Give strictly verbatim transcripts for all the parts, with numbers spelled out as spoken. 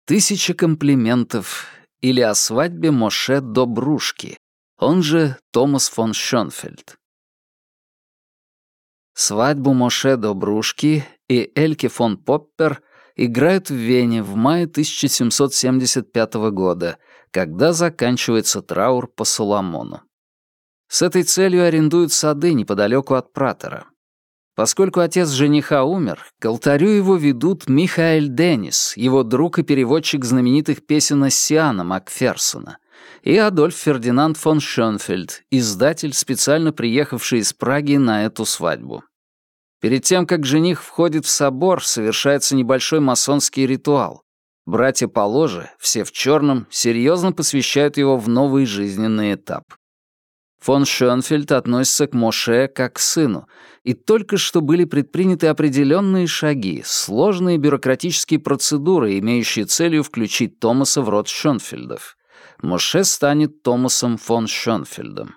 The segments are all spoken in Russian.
«Тысяча комплиментов» или о свадьбе Моше Добрушки, он же Томас фон Шёнфельд. Свадьбу Моше Добрушки и Эльке фон Поппер играют в Вене в мае тысяча семьсот семьдесят пятого года, когда заканчивается траур по Соломону. С этой целью арендуют сады неподалеку от Пратера. Поскольку отец жениха умер, к алтарю его ведут Михаэль Деннис, его друг и переводчик знаменитых песен Оссиана Макферсона, и Адольф Фердинанд фон Шёнфельд, издатель, специально приехавший из Праги на эту свадьбу. Перед тем, как жених входит в собор, совершается небольшой масонский ритуал. Братья по ложе, все в черном, серьезно посвящают его в новый жизненный этап. Фон Шёнфельд относится к Моше как к сыну, и только что были предприняты определенные шаги, сложные бюрократические процедуры, имеющие целью включить Томаса в род Шёнфельдов. Моше станет Томасом фон Шёнфельдом.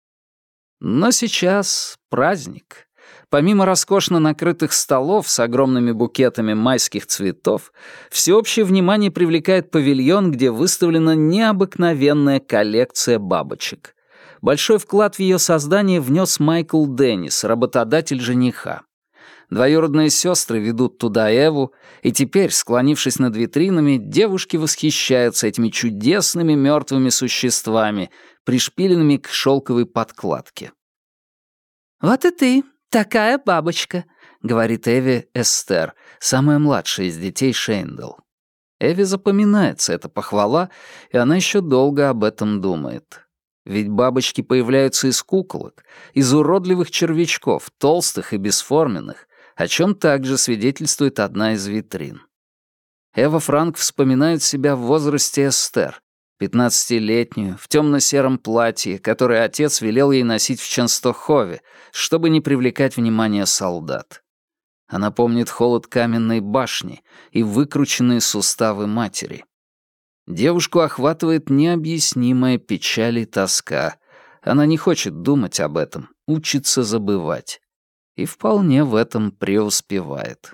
Но сейчас праздник. Помимо роскошно накрытых столов с огромными букетами майских цветов, всеобщее внимание привлекает павильон, где выставлена необыкновенная коллекция бабочек. Большой вклад в ее создание внес Майкл Деннис, работодатель жениха. Двоюродные сестры ведут туда Эву, и теперь, склонившись над витринами, девушки восхищаются этими чудесными мертвыми существами, пришпиленными к шелковой подкладке. «Вот и ты, такая бабочка», — говорит Эве Эстер, самая младшая из детей Шейндл. Эве запоминается эта похвала, и она еще долго об этом думает. Ведь бабочки появляются из куколок, из уродливых червячков, толстых и бесформенных, о чем также свидетельствует одна из витрин. Эва Франк вспоминает себя в возрасте Эстер, пятнадцатилетнюю, в темно-сером платье, которое отец велел ей носить в Ченстохове, чтобы не привлекать внимание солдат. Она помнит холод каменной башни и выкрученные суставы матери. Девушку охватывает необъяснимая печаль и тоска. Она не хочет думать об этом, учится забывать. И вполне в этом преуспевает.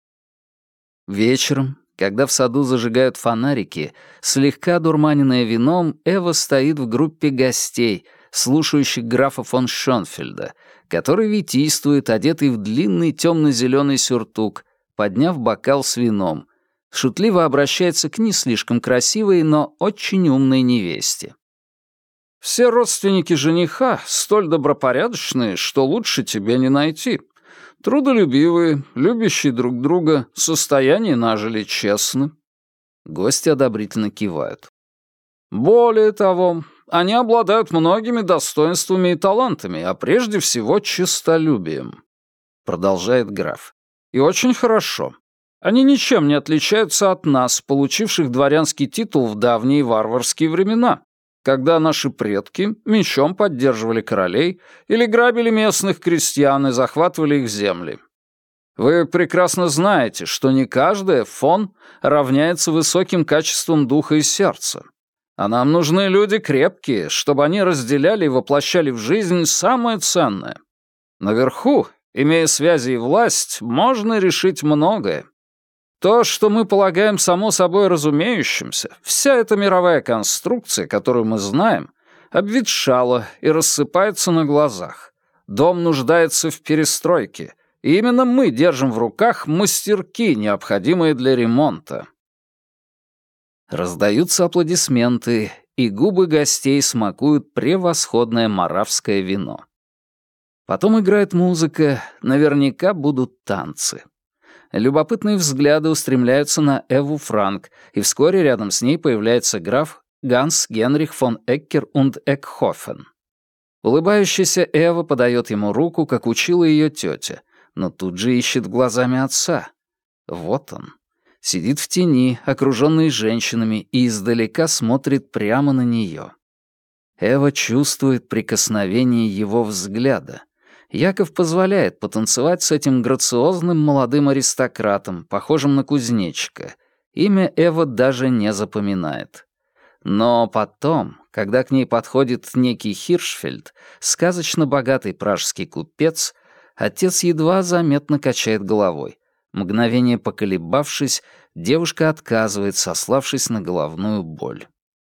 Вечером, когда в саду зажигают фонарики, слегка дурманенная вином, Эва стоит в группе гостей, слушающих графа фон Шёнфельда, который витийствует, одетый в длинный темно-зеленый сюртук, подняв бокал с вином, шутливо обращается к не слишком красивой, но очень умной невесте. «Все родственники жениха столь добропорядочные, что лучше тебе не найти. Трудолюбивые, любящие друг друга, состояние нажили честно». Гости одобрительно кивают. «Более того, они обладают многими достоинствами и талантами, а прежде всего честолюбием», — продолжает граф. «И очень хорошо. Они ничем не отличаются от нас, получивших дворянский титул в давние варварские времена, когда наши предки мечом поддерживали королей или грабили местных крестьян и захватывали их земли. Вы прекрасно знаете, что не каждая фон равняется высоким качествам духа и сердца. А нам нужны люди крепкие, чтобы они разделяли и воплощали в жизнь самое ценное. Наверху, имея связи и власть, можно решить многое. То, что мы полагаем само собой разумеющимся, вся эта мировая конструкция, которую мы знаем, обветшала и рассыпается на глазах. Дом нуждается в перестройке, и именно мы держим в руках мастерки, необходимые для ремонта». Раздаются аплодисменты, и губы гостей смакуют превосходное моравское вино. Потом играет музыка, наверняка будут танцы. Любопытные взгляды устремляются на Эву Франк, и вскоре рядом с ней появляется граф Ганс Генрих фон Эккер und Экхофен. Улыбающаяся Эва подает ему руку, как учила ее тетя, но тут же ищет глазами отца. Вот он. Сидит в тени, окруженный женщинами, и издалека смотрит прямо на нее. Эва чувствует прикосновение его взгляда. Яков позволяет потанцевать с этим грациозным молодым аристократом, похожим на кузнечика. Имя Эва даже не запоминает. Но потом, когда к ней подходит некий Хиршфельд, сказочно богатый пражский купец, отец едва заметно качает головой. Мгновение поколебавшись, девушка отказывает, сославшись на головную боль.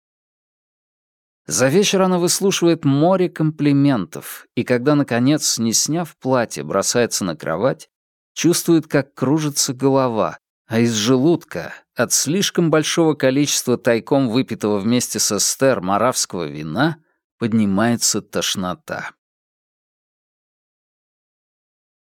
За вечер она выслушивает море комплиментов, и когда, наконец, не сняв платье, бросается на кровать, чувствует, как кружится голова, а из желудка, от слишком большого количества тайком выпитого вместе с Эстер маравского вина, поднимается тошнота.